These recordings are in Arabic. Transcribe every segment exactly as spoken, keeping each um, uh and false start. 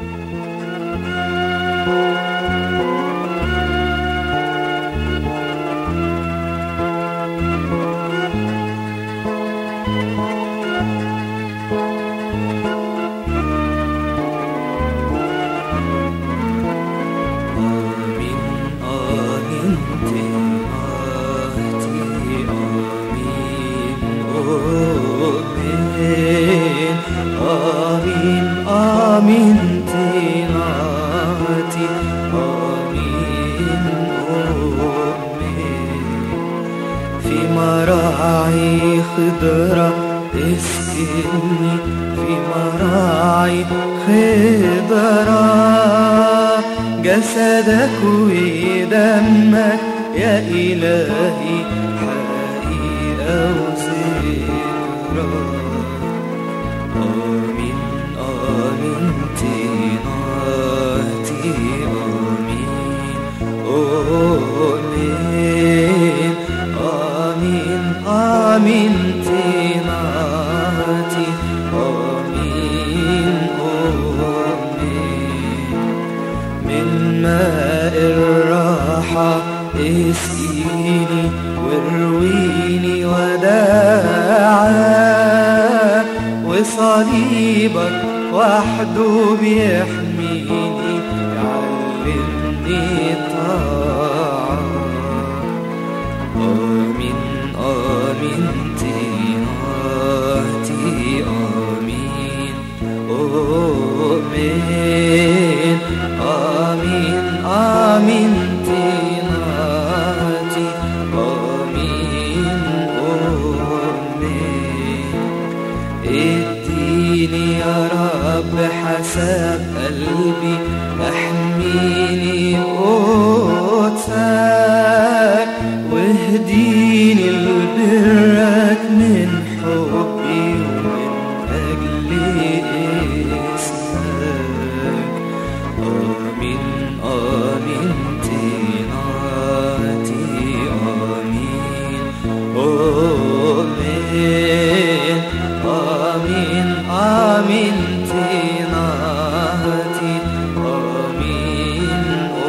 آمين تناتي آمين آمين في مراعي خضرة اسكني في مراعي خضرة جسدك ودمك يا إلهي حقيقة وذكرى آمين آمين تناتي آمين آمين آمين آمين تناتي آمين آمين من ماء الراحة اسقيني وارويني وداعا وصليبك وحده بيحميني يعلمني الطاعة آمين آمين تناتي آمين آمين آمين آمين تناتي آمين آمين اديني يا رب حسب قلبي احميني بقدسك واهديني لبرك من حبي ومن اجل اسمك آمين آمين تناتي آمين آمين آمين آمين تناتي آمين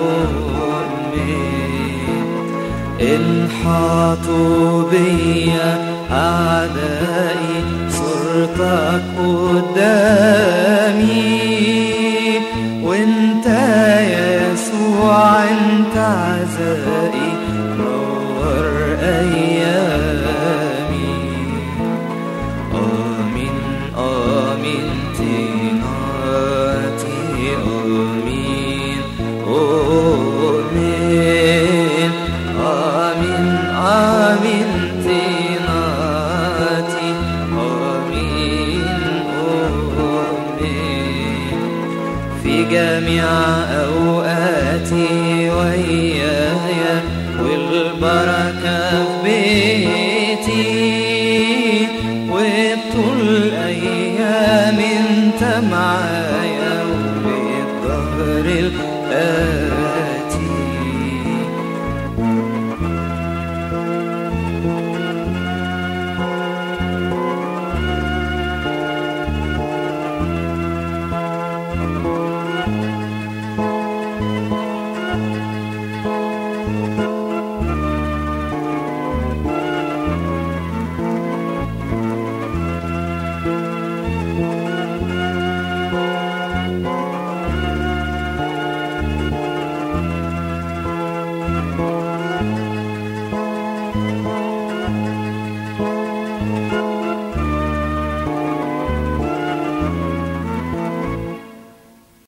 آمين إن حاطوا بيا أعدائي صورتك قدامي وانت يسوع انت عزائي نور أيامي آمين آمين تناتي آمين آمين آمين آمين تناتي آمين آمين في جميع أوقاتي وياي والبركة في بيتي وطول أيام انت معايا